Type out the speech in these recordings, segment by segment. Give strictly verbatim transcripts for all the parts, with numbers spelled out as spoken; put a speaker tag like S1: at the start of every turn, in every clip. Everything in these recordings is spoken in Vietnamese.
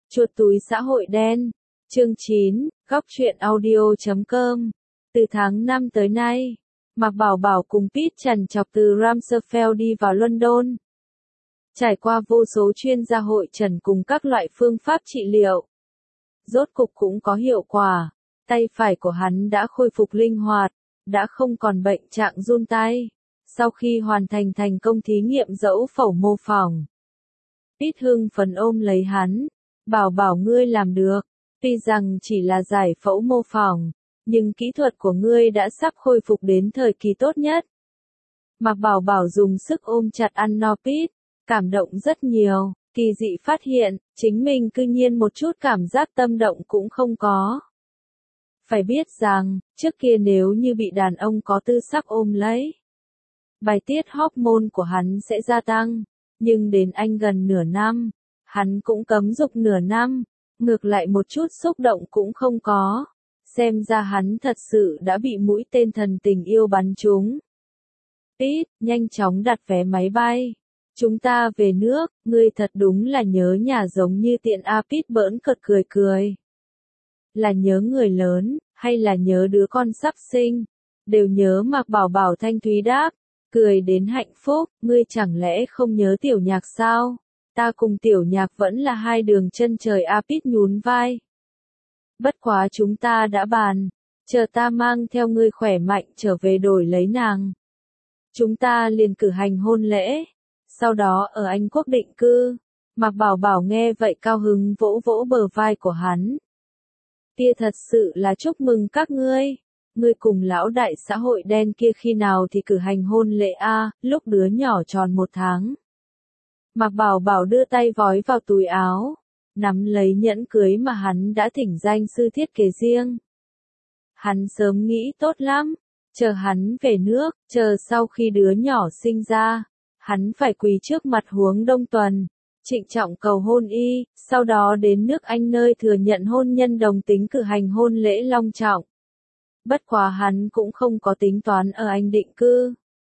S1: Chuột túi xã hội đen. Chương chín, góc truyện audio chấm com. Từ tháng năm tới nay, Mạc Bảo Bảo cùng Pete trằn trọc từ Ramsfeld đi vào London. Trải qua vô số chuyên gia hội trần cùng các loại phương pháp trị liệu. Rốt cục cũng có hiệu quả, tay phải của hắn đã khôi phục linh hoạt, đã không còn bệnh trạng run tay. Sau khi hoàn thành thành công thí nghiệm dẫu phẫu mô phỏng, Pete hưng phấn ôm lấy hắn. Bảo Bảo ngươi làm được, tuy rằng chỉ là giải phẫu mô phỏng, nhưng kỹ thuật của ngươi đã sắp khôi phục đến thời kỳ tốt nhất. Mạc Bảo Bảo dùng sức ôm chặt ăn no Pete, cảm động rất nhiều, kỳ dị phát hiện, chính mình cư nhiên một chút cảm giác tâm động cũng không có. Phải biết rằng, trước kia nếu như bị đàn ông có tư sắc ôm lấy, bài tiết hormone của hắn sẽ gia tăng, nhưng đến anh gần nửa năm, hắn cũng cấm dục nửa năm, ngược lại một chút xúc động cũng không có. Xem ra hắn thật sự đã bị mũi tên thần tình yêu bắn trúng. Pete, nhanh chóng đặt vé máy bay. Chúng ta về nước, ngươi thật đúng là nhớ nhà giống như tiện a. Pete bỡn cợt cười cười. Là nhớ người lớn, hay là nhớ đứa con sắp sinh? Đều nhớ. Mạc Bảo Bảo thanh thúy đáp, cười đến hạnh phúc, ngươi chẳng lẽ không nhớ Tiểu Nhạc sao? Ta cùng Tiểu Nhạc vẫn là hai đường chân trời a. Pete nhún vai. Bất quá chúng ta đã bàn, chờ ta mang theo ngươi khỏe mạnh trở về đổi lấy nàng. Chúng ta liền cử hành hôn lễ, sau đó ở Anh Quốc định cư. Mạc Bảo Bảo nghe vậy cao hứng vỗ vỗ bờ vai của hắn. Kia thật sự là chúc mừng các ngươi. Ngươi cùng lão đại xã hội đen kia khi nào thì cử hành hôn lễ a? Lúc đứa nhỏ tròn một tháng. Mạc Bảo Bảo đưa tay vói vào túi áo, nắm lấy nhẫn cưới mà hắn đã thỉnh danh sư thiết kế riêng. Hắn sớm nghĩ tốt lắm, chờ hắn về nước, chờ sau khi đứa nhỏ sinh ra, hắn phải quỳ trước mặt Huống Đông Tuần, trịnh trọng cầu hôn y, sau đó đến nước Anh nơi thừa nhận hôn nhân đồng tính cử hành hôn lễ long trọng. Bất quá hắn cũng không có tính toán ở Anh định cư.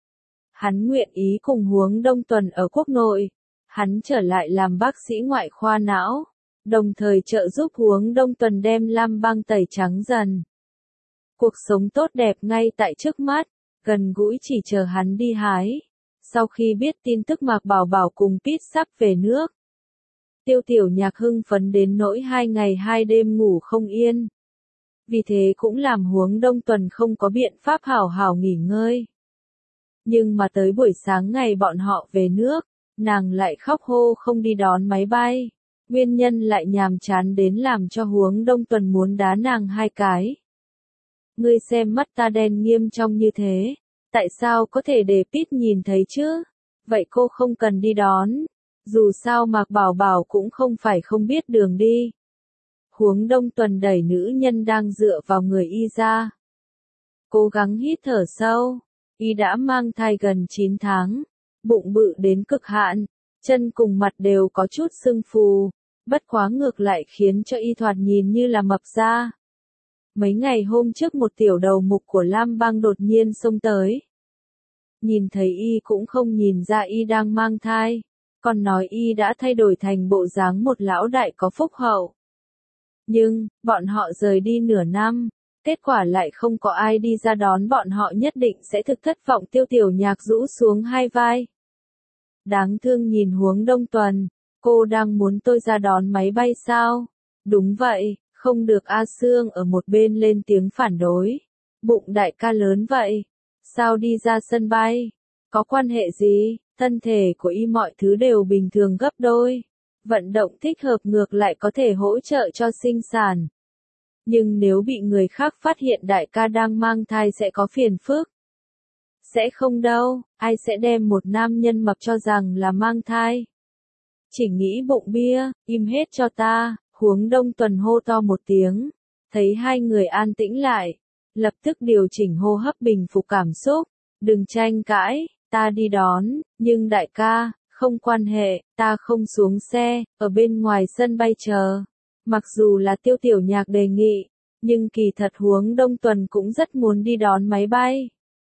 S1: Hắn nguyện ý cùng Huống Đông Tuần ở quốc nội. Hắn trở lại làm bác sĩ ngoại khoa não, đồng thời trợ giúp Huống Đông Tuần đem lam băng tẩy trắng dần. Cuộc sống tốt đẹp ngay tại trước mắt, gần gũi chỉ chờ hắn đi hái. Sau khi biết tin tức Mạc Bảo Bảo cùng Pete sắp về nước, Tiêu Tiểu Nhạc hưng phấn đến nỗi hai ngày hai đêm ngủ không yên. Vì thế cũng làm Huống Đông Tuần không có biện pháp hảo hảo nghỉ ngơi. Nhưng mà tới buổi sáng ngày bọn họ về nước, nàng lại khóc hô không đi đón máy bay. Nguyên nhân lại nhàm chán đến làm cho Huống Đông Tuần muốn đá nàng hai cái. Ngươi xem mắt ta đen nghiêm trong như thế, tại sao có thể để Pete nhìn thấy chứ? Vậy cô không cần đi đón. Dù sao Mạc Bảo Bảo cũng không phải không biết đường đi. Huống Đông Tuần đẩy nữ nhân đang dựa vào người y ra. Cố gắng hít thở sâu. Y đã mang thai gần chín tháng. Bụng bự đến cực hạn, chân cùng mặt đều có chút sưng phù, bất quá ngược lại khiến cho y thoạt nhìn như là mập ra. Mấy ngày hôm trước một tiểu đầu mục của Lam Bang đột nhiên xông tới. Nhìn thấy y cũng không nhìn ra y đang mang thai, còn nói y đã thay đổi thành bộ dáng một lão đại có phúc hậu. Nhưng, bọn họ rời đi nửa năm, kết quả lại không có ai đi ra đón bọn họ, nhất định sẽ thực thất vọng. Tiêu Tiểu Nhạc rũ xuống hai vai. Đáng thương nhìn Huống Đông Tuần, cô đang muốn tôi ra đón máy bay sao? Đúng vậy, không được. A Sương ở một bên lên tiếng phản đối. Bụng đại ca lớn vậy, sao đi ra sân bay? Có quan hệ gì? Thân thể của y mọi thứ đều bình thường gấp đôi. Vận động thích hợp ngược lại có thể hỗ trợ cho sinh sản. Nhưng nếu bị người khác phát hiện đại ca đang mang thai sẽ có phiền phức. Sẽ không đâu, ai sẽ đem một nam nhân mập cho rằng là mang thai. Chỉ nghĩ bụng bia, im hết cho ta. Huống Đông Tuần hô to một tiếng. Thấy hai người an tĩnh lại, lập tức điều chỉnh hô hấp bình phục cảm xúc. Đừng tranh cãi, ta đi đón, nhưng đại ca, không quan hệ, ta không xuống xe, ở bên ngoài sân bay chờ. Mặc dù là Tiêu Tiểu Nhạc đề nghị, nhưng kỳ thật Huống Đông Tuần cũng rất muốn đi đón máy bay.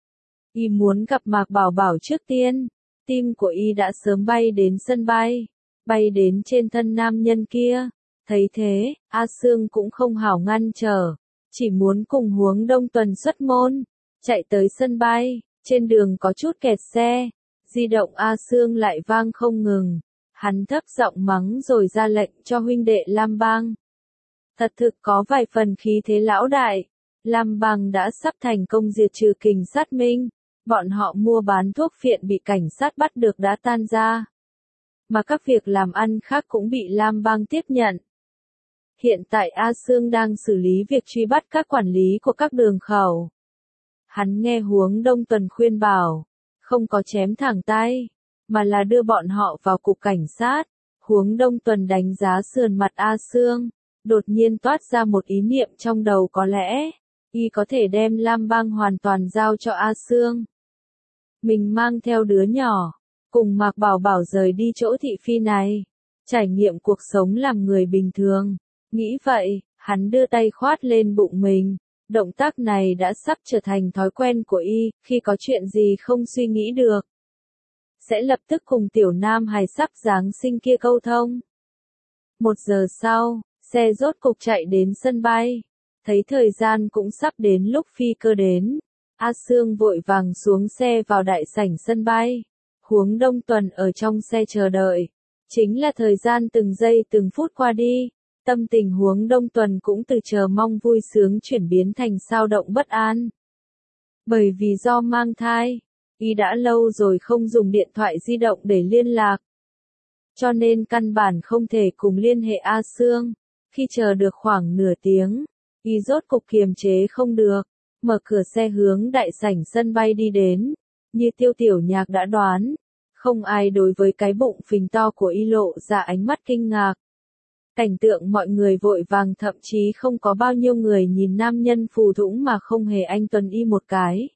S1: Y muốn gặp Mạc Bảo Bảo trước tiên. Tim của y đã sớm bay đến sân bay, bay đến trên thân nam nhân kia. Thấy thế, A Sương cũng không hảo ngăn trở, chỉ muốn cùng Huống Đông Tuần xuất môn, chạy tới sân bay, trên đường có chút kẹt xe, di động A Sương lại vang không ngừng, hắn thấp giọng mắng rồi ra lệnh cho huynh đệ Lam Bang. Thật thực có vài phần khí thế lão đại, Lam Bang đã sắp thành công diệt trừ kình sát minh, bọn họ mua bán thuốc phiện bị cảnh sát bắt được đã tan ra. Mà các việc làm ăn khác cũng bị Lam Bang tiếp nhận. Hiện tại A Sương đang xử lý việc truy bắt các quản lý của các đường khẩu. Hắn nghe Huống Đông Tuần khuyên bảo, không có chém thẳng tay, mà là đưa bọn họ vào cục cảnh sát. Huống Đông Tuần đánh giá sườn mặt A Sương, đột nhiên toát ra một ý niệm trong đầu, có lẽ y có thể đem Lam Bang hoàn toàn giao cho A Sương. Mình mang theo đứa nhỏ, cùng Mạc Bảo Bảo rời đi chỗ thị phi này, trải nghiệm cuộc sống làm người bình thường. Nghĩ vậy, hắn đưa tay khoát lên bụng mình, động tác này đã sắp trở thành thói quen của y, khi có chuyện gì không suy nghĩ được, sẽ lập tức cùng tiểu nam hài sắp Giáng sinh kia câu thông. Một giờ sau, xe rốt cục chạy đến sân bay, thấy thời gian cũng sắp đến lúc phi cơ đến. A Sương vội vàng xuống xe vào đại sảnh sân bay, Huống Đông Tuần ở trong xe chờ đợi. Chính là thời gian từng giây từng phút qua đi, tâm tình Huống Đông Tuần cũng từ chờ mong vui sướng chuyển biến thành xao động bất an. Bởi vì do mang thai, y đã lâu rồi không dùng điện thoại di động để liên lạc, cho nên căn bản không thể cùng liên hệ A Sương. Khi chờ được khoảng nửa tiếng, y rốt cục kiềm chế không được, mở cửa xe hướng đại sảnh sân bay đi đến. Như Tiêu Tiểu Nhạc đã đoán, không ai đối với cái bụng phình to của y lộ ra ánh mắt kinh ngạc. Cảnh tượng mọi người vội vàng, thậm chí không có bao nhiêu người nhìn nam nhân phù thũng mà không hề anh tuần y một cái.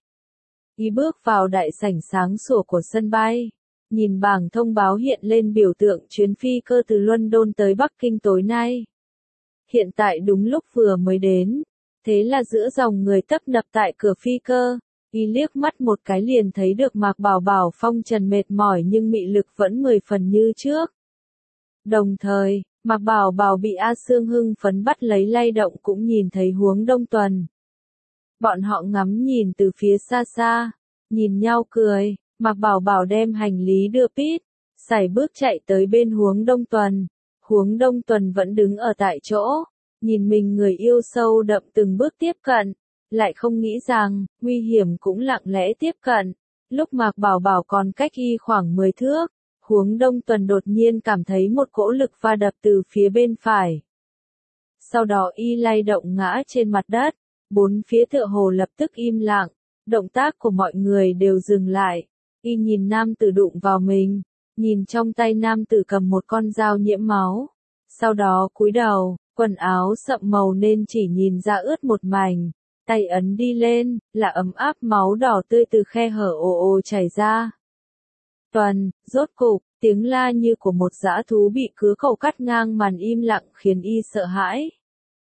S1: Y bước vào đại sảnh sáng sủa của sân bay, nhìn bảng thông báo hiện lên biểu tượng chuyến phi cơ từ London tới Bắc Kinh tối nay. Hiện tại đúng lúc vừa mới đến, thế là giữa dòng người tấp nập tại cửa phi cơ, y liếc mắt một cái liền thấy được Mạc Bảo Bảo phong trần mệt mỏi nhưng mị lực vẫn mười phần như trước. Đồng thời, Mạc Bảo Bảo bị A Sương hưng phấn bắt lấy lay động cũng nhìn thấy Huống Đông Tuần. Bọn họ ngắm nhìn từ phía xa xa, nhìn nhau cười. Mạc Bảo Bảo đem hành lý đưa Pít, sải bước chạy tới bên Huống Đông Tuần. Huống Đông Tuần vẫn đứng ở tại chỗ, nhìn mình người yêu sâu đậm từng bước tiếp cận, lại không nghĩ rằng, nguy hiểm cũng lặng lẽ tiếp cận. Lúc Mạc Bảo Bảo còn cách y khoảng mười thước, Huống Đông Tuần đột nhiên cảm thấy một cỗ lực va đập từ phía bên phải. Sau đó y lay động ngã trên mặt đất, bốn phía tựa hồ lập tức im lặng, động tác của mọi người đều dừng lại. Y nhìn nam tử đụng vào mình, nhìn trong tay nam tử cầm một con dao nhiễm máu. Sau đó cúi đầu, quần áo sậm màu nên chỉ nhìn ra ướt một mảnh. Tay ấn đi lên, là ấm áp máu đỏ tươi từ khe hở ồ ồ chảy ra. Tuần, rốt cục, tiếng la như của một dã thú bị cứa khẩu cắt ngang màn im lặng khiến y sợ hãi.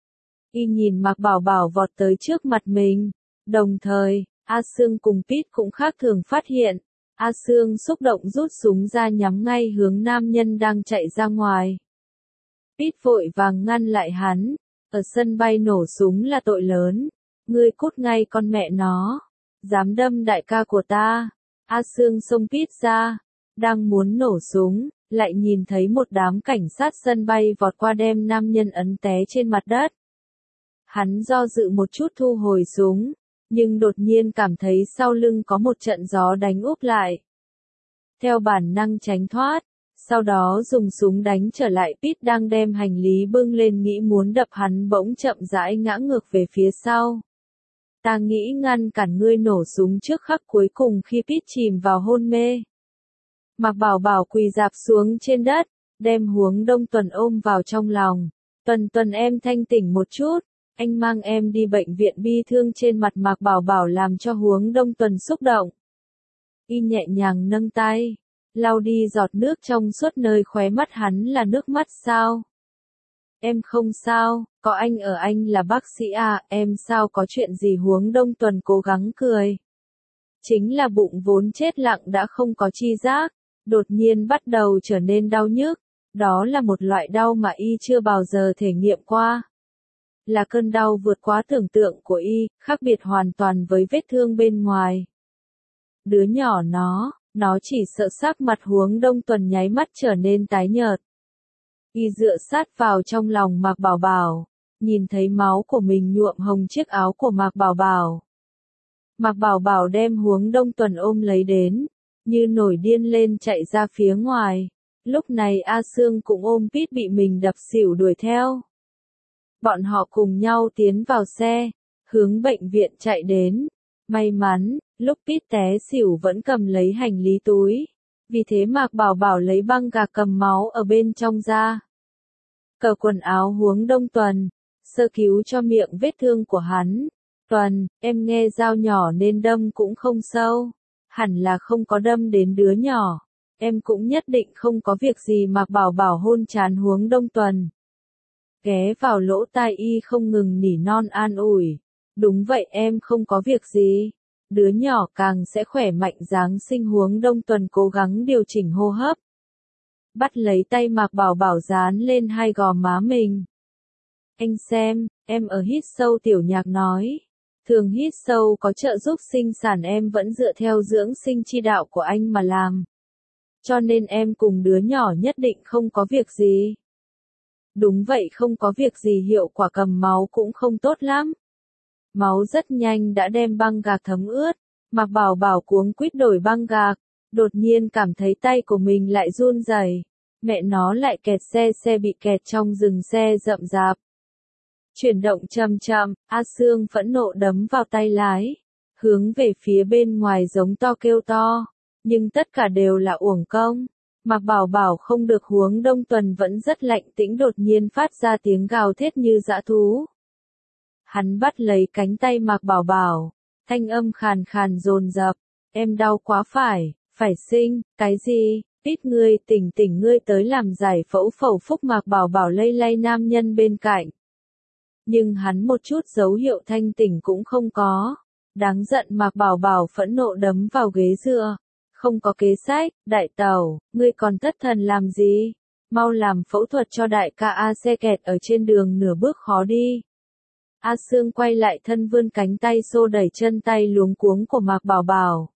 S1: Y nhìn Mạc Bảo Bảo vọt tới trước mặt mình, đồng thời, A Sương cùng Pít cũng khác thường phát hiện. A Sương xúc động rút súng ra nhắm ngay hướng nam nhân đang chạy ra ngoài. Pít vội vàng ngăn lại hắn, ở sân bay nổ súng là tội lớn, ngươi cút ngay con mẹ nó, dám đâm đại ca của ta. A Sương xông Pít ra, đang muốn nổ súng, lại nhìn thấy một đám cảnh sát sân bay vọt qua đem nam nhân ấn té trên mặt đất. Hắn do dự một chút thu hồi súng, nhưng đột nhiên cảm thấy sau lưng có một trận gió đánh úp lại. Theo bản năng tránh thoát, sau đó dùng súng đánh trở lại Pít đang đem hành lý bưng lên nghĩ muốn đập hắn bỗng chậm rãi ngã ngược về phía sau. Ta nghĩ ngăn cản ngươi nổ súng trước khắc cuối cùng khi Pít chìm vào hôn mê. Mạc Bảo Bảo quỳ rạp xuống trên đất, đem Huống Đông Tuần ôm vào trong lòng. Tuần Tuần em thanh tỉnh một chút, anh mang em đi bệnh viện. Bi thương trên mặt Mạc Bảo Bảo làm cho Huống Đông Tuần xúc động. Y nhẹ nhàng nâng tay, lau đi giọt nước trong suốt nơi khóe mắt hắn là nước mắt sao? Em không sao, có anh ở, anh là bác sĩ à, em sao có chuyện gì? Huống Đông Tuần cố gắng cười. Chính là bụng vốn chết lặng đã không có chi giác, đột nhiên bắt đầu trở nên đau nhức, Đó là một loại đau mà y chưa bao giờ thể nghiệm qua. Là cơn đau vượt quá tưởng tượng của y, khác biệt hoàn toàn với vết thương bên ngoài. Đứa nhỏ nó, nó chỉ sợ sắc mặt Huống Đông Tuần nháy mắt trở nên tái nhợt. Y dựa sát vào trong lòng Mạc Bảo Bảo, nhìn thấy máu của mình nhuộm hồng chiếc áo của Mạc Bảo Bảo. Mạc Bảo Bảo đem Huống Đông Tuần ôm lấy đến, như nổi điên lên chạy ra phía ngoài. Lúc này A Sương cũng ôm Pít bị mình đập xỉu đuổi theo. Bọn họ cùng nhau tiến vào xe, hướng bệnh viện chạy đến. May mắn, lúc Pít té xỉu vẫn cầm lấy hành lý túi. Vì thế Mạc Bảo Bảo lấy băng gạc cầm máu ở bên trong ra. Cởi quần áo Huống Đông Tuần, sơ cứu cho miệng vết thương của hắn. Tuần, em nghe dao nhỏ nên đâm cũng không sâu. Hẳn là không có đâm đến đứa nhỏ. Em cũng nhất định không có việc gì. Mạc Bảo Bảo hôn trán Huống Đông Tuần. Ghé vào lỗ tai y không ngừng nỉ non an ủi. Đúng vậy em không có việc gì. Đứa nhỏ càng sẽ khỏe mạnh. Giáng sinh Huống Đông Tuần cố gắng điều chỉnh hô hấp. Bắt lấy tay Mạc Bảo Bảo dán lên hai gò má mình. Anh xem, em ở hít sâu. Tiểu Nhạc nói. Thường hít sâu có trợ giúp sinh sản, em vẫn dựa theo dưỡng sinh chi đạo của anh mà làm. Cho nên em cùng đứa nhỏ nhất định không có việc gì. Đúng vậy, không có việc gì. Hiệu quả cầm máu cũng không tốt lắm. Máu rất nhanh đã đem băng gạc thấm ướt. Mạc Bảo Bảo cuống quýt đổi băng gạc. Đột nhiên cảm thấy tay của mình lại run rẩy. Mẹ nó lại kẹt xe, xe bị kẹt trong rừng xe rậm rạp. Chuyển động chậm chậm, A Sương phẫn nộ đấm vào tay lái, hướng về phía bên ngoài giống to kêu to, nhưng tất cả đều là uổng công. Mạc Bảo Bảo không được. Huống Đông Tuần vẫn rất lạnh tĩnh, đột nhiên phát ra tiếng gào thét như dã thú. Hắn bắt lấy cánh tay Mạc Bảo Bảo, thanh âm khàn khàn dồn dập, em đau quá phải, phải sinh, cái gì? Pít ngươi tỉnh tỉnh, ngươi tới làm giải phẫu phẫu phúc. Mạc Bảo Bảo lay lay nam nhân bên cạnh. Nhưng hắn một chút dấu hiệu thanh tỉnh cũng không có. Đáng giận. Mạc Bảo Bảo phẫn nộ đấm vào ghế dựa. Không có kế sách, đại tẩu, ngươi còn thất thần làm gì? Mau làm phẫu thuật cho đại ca A, xe kẹt ở trên đường nửa bước khó đi. A Sương quay lại thân vươn cánh tay xô đẩy chân tay luống cuống của Mạc Bảo Bảo.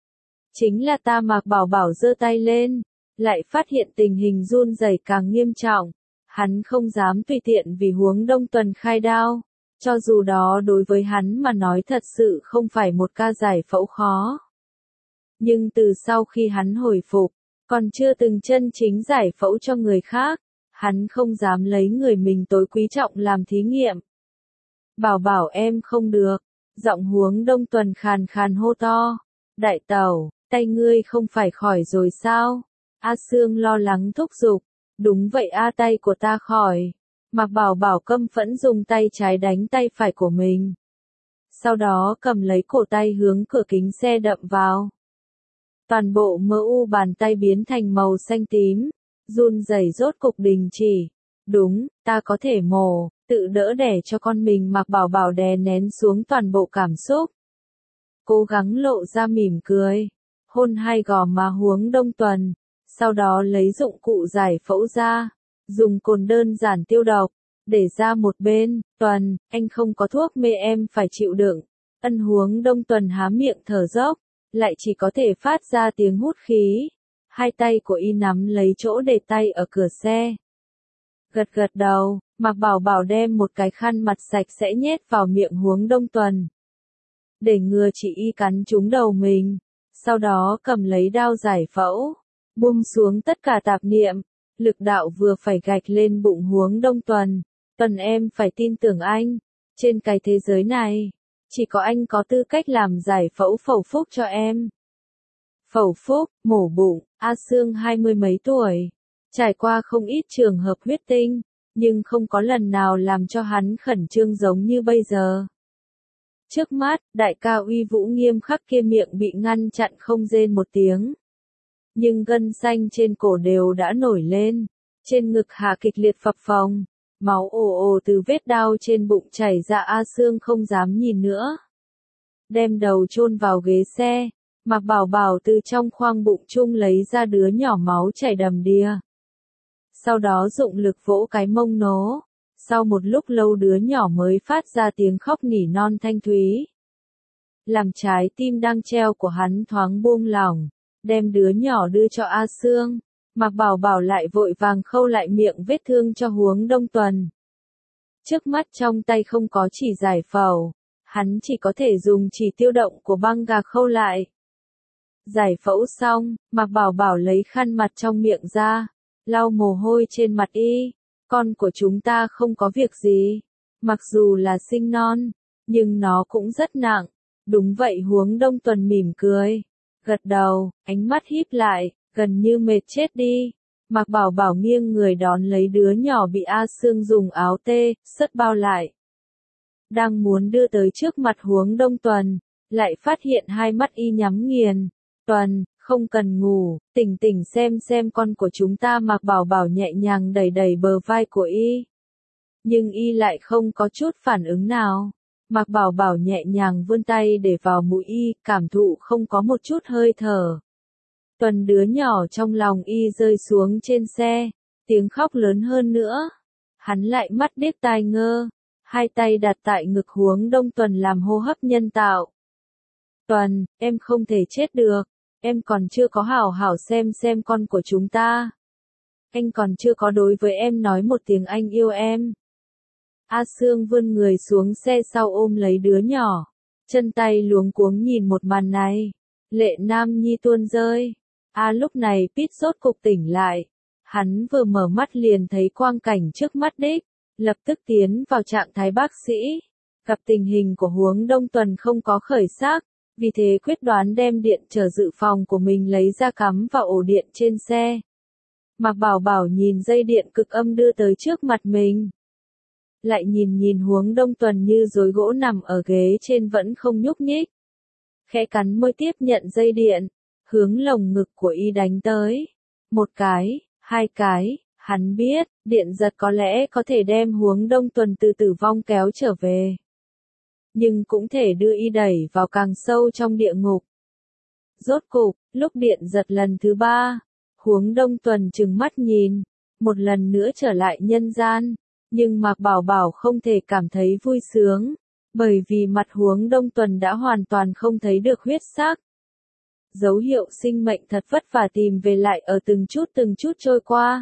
S1: Chính là ta. Mạc Bảo Bảo giơ tay lên, lại phát hiện tình hình run rẩy càng nghiêm trọng. Hắn không dám tùy tiện vì Huống Đông Tuần khai đao, cho dù đó đối với hắn mà nói thật sự không phải một ca giải phẫu khó. Nhưng từ sau khi hắn hồi phục, còn chưa từng chân chính giải phẫu cho người khác, hắn không dám lấy người mình tối quý trọng làm thí nghiệm. Bảo Bảo em không được, giọng Huống Đông Tuần khàn khàn hô to. Đại tẩu, tay ngươi không phải khỏi rồi sao? A Sương lo lắng thúc giục. Đúng vậy a, tay của ta khỏi. Mạc Bảo Bảo căm phẫn dùng tay trái đánh tay phải của mình. Sau đó cầm lấy cổ tay hướng cửa kính xe đậm vào. Toàn bộ mỡ u bàn tay biến thành màu xanh tím. Run rẩy rốt cục đình chỉ. Đúng, ta có thể mổ, tự đỡ đẻ cho con mình. Mạc Bảo Bảo đè nén xuống toàn bộ cảm xúc. Cố gắng lộ ra mỉm cười. Hôn hai gò má Huống Đông Tuần. Sau đó lấy dụng cụ giải phẫu ra, dùng cồn đơn giản tiêu độc, để ra một bên. Tuần, anh không có thuốc mê em phải chịu đựng. Ân. Huống Đông Tuần há miệng thở dốc, lại chỉ có thể phát ra tiếng hút khí. Hai tay của y nắm lấy chỗ để tay ở cửa xe. Gật gật đầu, Mạc Bảo Bảo đem một cái khăn mặt sạch sẽ nhét vào miệng Huống Đông Tuần. Để ngừa chỉ y cắn trúng đầu mình. Sau đó cầm lấy đao giải phẫu. Buông xuống tất cả tạp niệm, lực đạo vừa phải gạch lên bụng Huống Đông Tuần. Tuần em phải tin tưởng anh, trên cái thế giới này, chỉ có anh có tư cách làm giải phẫu phẫu phúc cho em. Phẫu phúc, mổ bụng. A Sương hai mươi mấy tuổi, trải qua không ít trường hợp huyết tinh, nhưng không có lần nào làm cho hắn khẩn trương giống như bây giờ. Trước mắt, đại ca uy vũ nghiêm khắc kia miệng bị ngăn chặn không rên một tiếng. Nhưng gân xanh trên cổ đều đã nổi lên, trên ngực hạ kịch liệt phập phồng, máu ồ ồ từ vết đao trên bụng chảy ra. A Sương không dám nhìn nữa. Đem đầu chôn vào ghế xe, Mạc Bảo Bảo từ trong khoang bụng chung lấy ra đứa nhỏ máu chảy đầm đìa. sau đó dụng lực vỗ cái mông nó. Sau một lúc lâu đứa nhỏ mới phát ra tiếng khóc nỉ non thanh thúy. Làm trái tim đang treo của hắn thoáng buông lỏng, đem đứa nhỏ đưa cho A Sương. Mạc Bảo Bảo lại vội vàng khâu lại miệng vết thương cho Huống Đông Tuần. Trước mắt trong tay không có chỉ giải phẫu, hắn chỉ có thể dùng chỉ tiêu động của băng gạc khâu lại. Giải phẫu xong, Mạc Bảo Bảo lấy khăn mặt trong miệng ra, lau mồ hôi trên mặt y. Con của chúng ta không có việc gì, mặc dù là sinh non, nhưng nó cũng rất nặng. Đúng vậy, Huống Đông Tuần mỉm cười, gật đầu, ánh mắt híp lại, gần như mệt chết đi. Mạc Bảo Bảo nghiêng người đón lấy đứa nhỏ bị A Sương dùng áo tê, sất bao lại. Đang muốn đưa tới trước mặt Huống Đông Tuần, lại phát hiện hai mắt y nhắm nghiền. Tuần, không cần ngủ, tỉnh tỉnh xem xem con của chúng ta. Mạc Bảo Bảo nhẹ nhàng đẩy đẩy bờ vai của y. Nhưng y lại không có chút phản ứng nào. Mạc Bảo Bảo nhẹ nhàng vươn tay để vào mũi y, cảm thụ không có một chút hơi thở. Tuần, đứa nhỏ trong lòng y rơi xuống trên xe, tiếng khóc lớn hơn nữa. Hắn lại mắt điếc tai ngơ, hai tay đặt tại ngực Huống Đông Tuần làm hô hấp nhân tạo. Tuần, em không thể chết được, em còn chưa có hảo hảo xem xem con của chúng ta. Anh còn chưa có đối với em nói một tiếng anh yêu em. A Sương vươn người xuống xe sau ôm lấy đứa nhỏ, chân tay luống cuống nhìn một màn này, lệ nam nhi tuôn rơi. A lúc này Pít sốt cục tỉnh lại, hắn vừa mở mắt liền thấy quang cảnh trước mắt đích, lập tức tiến vào trạng thái bác sĩ. Gặp tình hình của Huống Đông Tuần không có khởi sắc, vì thế quyết đoán đem điện trở dự phòng của mình lấy ra cắm vào ổ điện trên xe. Mạc Bảo Bảo nhìn dây điện cực âm đưa tới trước mặt mình. Lại nhìn nhìn Huống Đông Tuần như rối gỗ nằm ở ghế trên vẫn không nhúc nhích. Khẽ cắn môi tiếp nhận dây điện, hướng lồng ngực của y đánh tới. Một cái, hai cái, hắn biết, điện giật có lẽ có thể đem Huống Đông Tuần từ tử vong kéo trở về. Nhưng cũng thể đưa y đẩy vào càng sâu trong địa ngục. Rốt cục, lúc điện giật lần thứ ba, Huống Đông Tuần trừng mắt nhìn, một lần nữa trở lại nhân gian. Nhưng Mạc Bảo Bảo không thể cảm thấy vui sướng, bởi vì mặt Huống Đông Tuần đã hoàn toàn không thấy được huyết sắc. Dấu hiệu sinh mệnh thật vất vả tìm về lại ở từng chút từng chút trôi qua.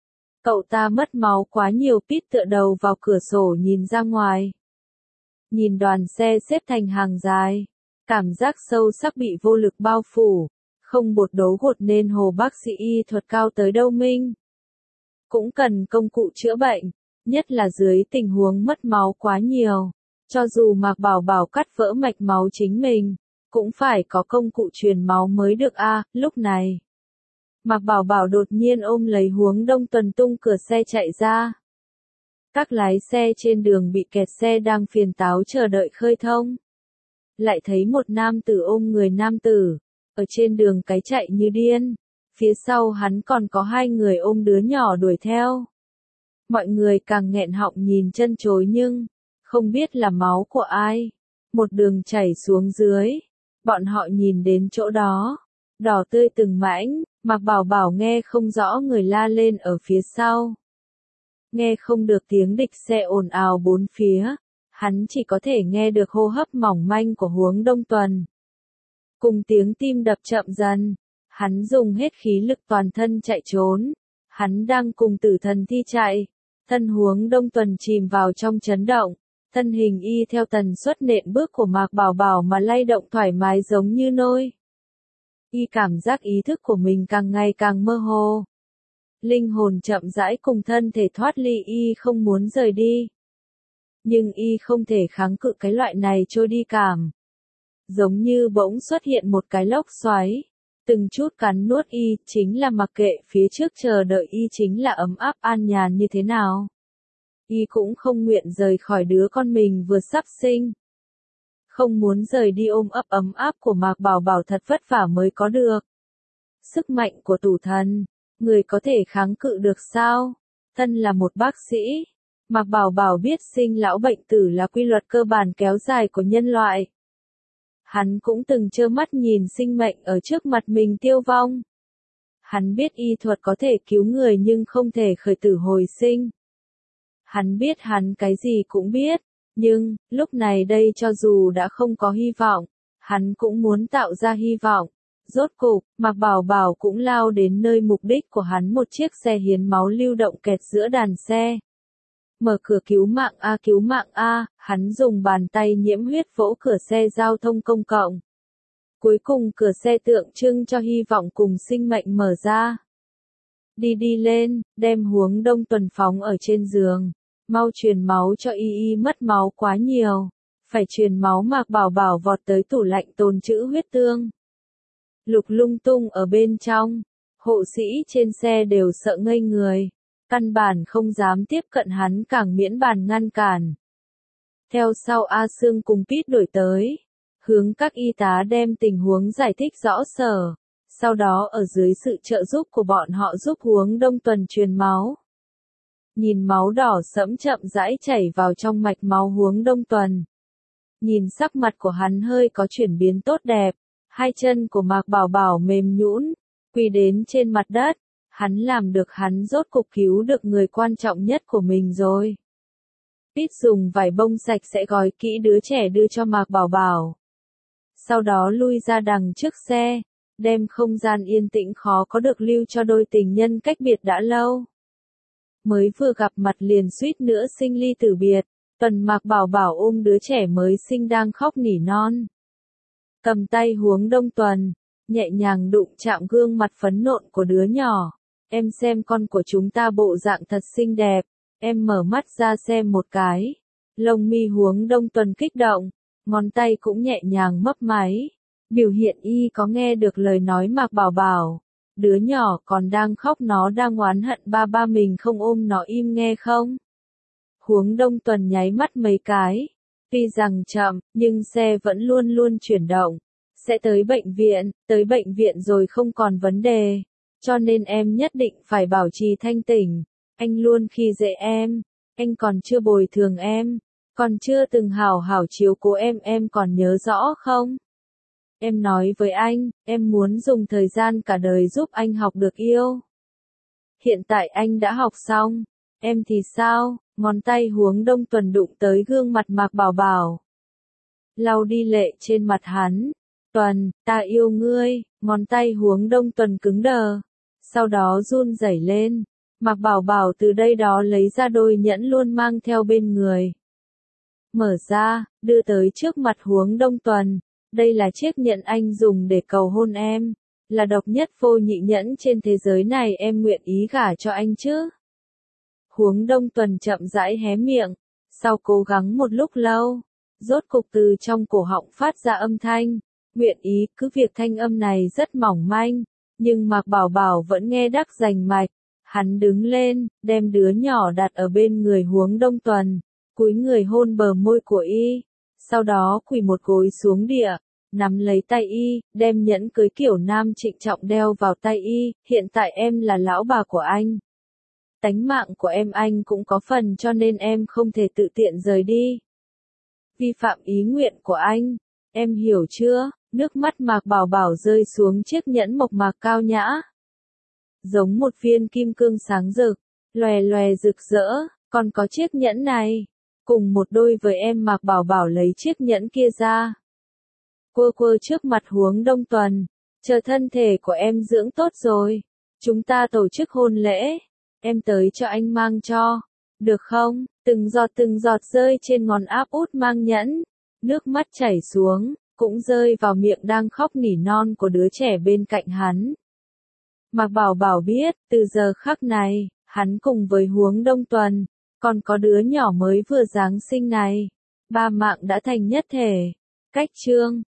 S1: Cậu ta mất máu quá nhiều. Pít tựa đầu vào cửa sổ nhìn ra ngoài. Nhìn đoàn xe xếp thành hàng dài, cảm giác sâu sắc bị vô lực bao phủ, không bột đấu gột nên hồ bác sĩ y thuật cao tới đâu minh. Cũng cần công cụ chữa bệnh. Nhất là dưới tình huống mất máu quá nhiều, cho dù Mạc Bảo Bảo cắt vỡ mạch máu chính mình, cũng phải có công cụ truyền máu mới được a. À, lúc này, Mạc Bảo Bảo đột nhiên ôm lấy Huống Đông Tuần tung cửa xe chạy ra. Các lái xe trên đường bị kẹt xe đang phiền táo chờ đợi khơi thông. Lại thấy một nam tử ôm người nam tử, ở trên đường cái chạy như điên, phía sau hắn còn có hai người ôm đứa nhỏ đuổi theo. Mọi người càng nghẹn họng nhìn chân chối nhưng, không biết là máu của ai. Một đường chảy xuống dưới, bọn họ nhìn đến chỗ đó, đỏ tươi từng mảnh. Mạc Bảo Bảo nghe không rõ người la lên ở phía sau. Nghe không được tiếng địch xe ồn ào bốn phía, hắn chỉ có thể nghe được hô hấp mỏng manh của Huống Đông Tuần. Cùng tiếng tim đập chậm dần, hắn dùng hết khí lực toàn thân chạy trốn. Hắn đang cùng tử thần thi chạy. Thân Huống Đông Tuần chìm vào trong chấn động, thân hình y theo tần suất nện bước của Mạc Bảo Bảo mà lay động thoải mái giống như nôi. Y cảm giác ý thức của mình càng ngày càng mơ hồ. Linh hồn chậm rãi cùng thân thể thoát ly, y không muốn rời đi. Nhưng y không thể kháng cự cái loại này trôi đi cảm. Giống như bỗng xuất hiện một cái lốc xoáy. Từng chút cắn nuốt y, chính là mặc kệ phía trước chờ đợi y chính là ấm áp an nhàn như thế nào. Y cũng không nguyện rời khỏi đứa con mình vừa sắp sinh. Không muốn rời đi ôm ấp ấm áp của Mạc Bảo Bảo thật vất vả mới có được. Sức mạnh của tử thần, người có thể kháng cự được sao? Thân là một bác sĩ, Mạc Bảo Bảo biết sinh lão bệnh tử là quy luật cơ bản kéo dài của nhân loại. Hắn cũng từng trơ mắt nhìn sinh mệnh ở trước mặt mình tiêu vong. Hắn biết y thuật có thể cứu người nhưng không thể khởi tử hồi sinh. Hắn biết hắn cái gì cũng biết, nhưng, lúc này đây cho dù đã không có hy vọng, hắn cũng muốn tạo ra hy vọng. Rốt cục, Mạc Bảo Bảo cũng lao đến nơi mục đích của hắn, một chiếc xe hiến máu lưu động kẹt giữa đàn xe. Mở cửa cứu mạng a cứu mạng a, hắn dùng bàn tay nhiễm huyết vỗ cửa xe giao thông công cộng. Cuối cùng cửa xe tượng trưng cho hy vọng cùng sinh mệnh mở ra. Đi đi lên, đem Huống Đông Tuần phóng ở trên giường. Mau truyền máu cho y y, mất máu quá nhiều. Phải truyền máu. Mạc Bảo Bảo vọt tới tủ lạnh tồn trữ huyết tương. Lục lung tung ở bên trong. Hộ sĩ trên xe đều sợ ngây người. Căn bản không dám tiếp cận hắn, càng miễn bàn ngăn cản. Theo sau A Sương cùng Pít đuổi tới. Hướng các y tá đem tình huống giải thích rõ sở. Sau đó ở dưới sự trợ giúp của bọn họ giúp Huống Đông Tuần truyền máu. Nhìn máu đỏ sẫm chậm rãi chảy vào trong mạch máu Huống Đông Tuần. Nhìn sắc mặt của hắn hơi có chuyển biến tốt đẹp. Hai chân của Mạc Bảo Bảo mềm nhũn, quỳ đến trên mặt đất. Hắn làm được, hắn rốt cục cứu được người quan trọng nhất của mình rồi. Pít dùng vải bông sạch sẽ gói kỹ đứa trẻ đưa cho Mạc Bảo Bảo. Sau đó lui ra đằng trước xe, đem không gian yên tĩnh khó có được lưu cho đôi tình nhân cách biệt đã lâu. Mới vừa gặp mặt liền suýt nữa sinh ly tử biệt, Tuần Mạc Bảo Bảo ôm đứa trẻ mới sinh đang khóc nỉ non. Cầm tay Huống Đông Tuần, nhẹ nhàng đụng chạm gương mặt phấn nộn của đứa nhỏ. Em xem con của chúng ta bộ dạng thật xinh đẹp, em mở mắt ra xem một cái. Lông mi Huống Đông Tuần kích động, ngón tay cũng nhẹ nhàng mấp máy. Biểu hiện y có nghe được lời nói Mạc Bảo Bảo. Đứa nhỏ còn đang khóc, nó đang oán hận ba ba mình không ôm nó im nghe không? Huống Đông Tuần nháy mắt mấy cái. Tuy rằng chậm, nhưng xe vẫn luôn luôn chuyển động. Sẽ tới bệnh viện, tới bệnh viện rồi không còn vấn đề. Cho nên em nhất định phải bảo trì thanh tỉnh. Anh luôn khi dễ em. Anh còn chưa bồi thường em. Còn chưa từng hảo hảo chiếu cố em, em còn nhớ rõ không? Em nói với anh, em muốn dùng thời gian cả đời giúp anh học được yêu. Hiện tại anh đã học xong. Em thì sao? Ngón tay Huống Đông Tuần đụng tới gương mặt Mạc Bảo Bảo. Lau đi lệ trên mặt hắn. Tuần, ta yêu ngươi. Ngón tay Huống Đông Tuần cứng đờ. Sau đó run rẩy lên. Mạc Bảo Bảo từ đây đó lấy ra đôi nhẫn luôn mang theo bên người. Mở ra, đưa tới trước mặt Huống Đông Tuần. Đây là chiếc nhẫn anh dùng để cầu hôn em. Là độc nhất vô nhị nhẫn trên thế giới này, em nguyện ý gả cho anh chứ? Huống Đông Tuần chậm rãi hé miệng. Sau cố gắng một lúc lâu, rốt cục từ trong cổ họng phát ra âm thanh. Nguyện ý, cứ việc thanh âm này rất mỏng manh. Nhưng Mạc Bảo Bảo vẫn nghe đắc rành mạch. Hắn đứng lên, đem đứa nhỏ đặt ở bên người Huống Đông Tuần. Cúi người hôn bờ môi của y. Sau đó quỳ một gối xuống địa, nắm lấy tay y, đem nhẫn cưới kiểu nam trịnh trọng đeo vào tay y. Hiện tại em là lão bà của anh. Tánh mạng của em anh cũng có phần, cho nên em không thể tự tiện rời đi. Vi phạm ý nguyện của anh. Em hiểu chưa? Nước mắt Mạc Bảo Bảo rơi xuống chiếc nhẫn mộc mạc cao nhã. Giống một viên kim cương sáng rực, lòe lòe rực rỡ, còn có chiếc nhẫn này. Cùng một đôi với em. Mạc Bảo Bảo lấy chiếc nhẫn kia ra. Quơ quơ trước mặt Huống Đông Tuần. Chờ thân thể của em dưỡng tốt rồi. Chúng ta tổ chức hôn lễ. Em tới cho anh mang cho. Được không? Từng giọt từng giọt rơi trên ngón áp út mang nhẫn. Nước mắt chảy xuống, cũng rơi vào miệng đang khóc nỉ non của đứa trẻ bên cạnh hắn. Mạc Bảo Bảo biết, từ giờ khắc này, hắn cùng với Huống Đông Tuần, còn có đứa nhỏ mới vừa Giáng sinh này, ba mạng đã thành nhất thể. Cách chương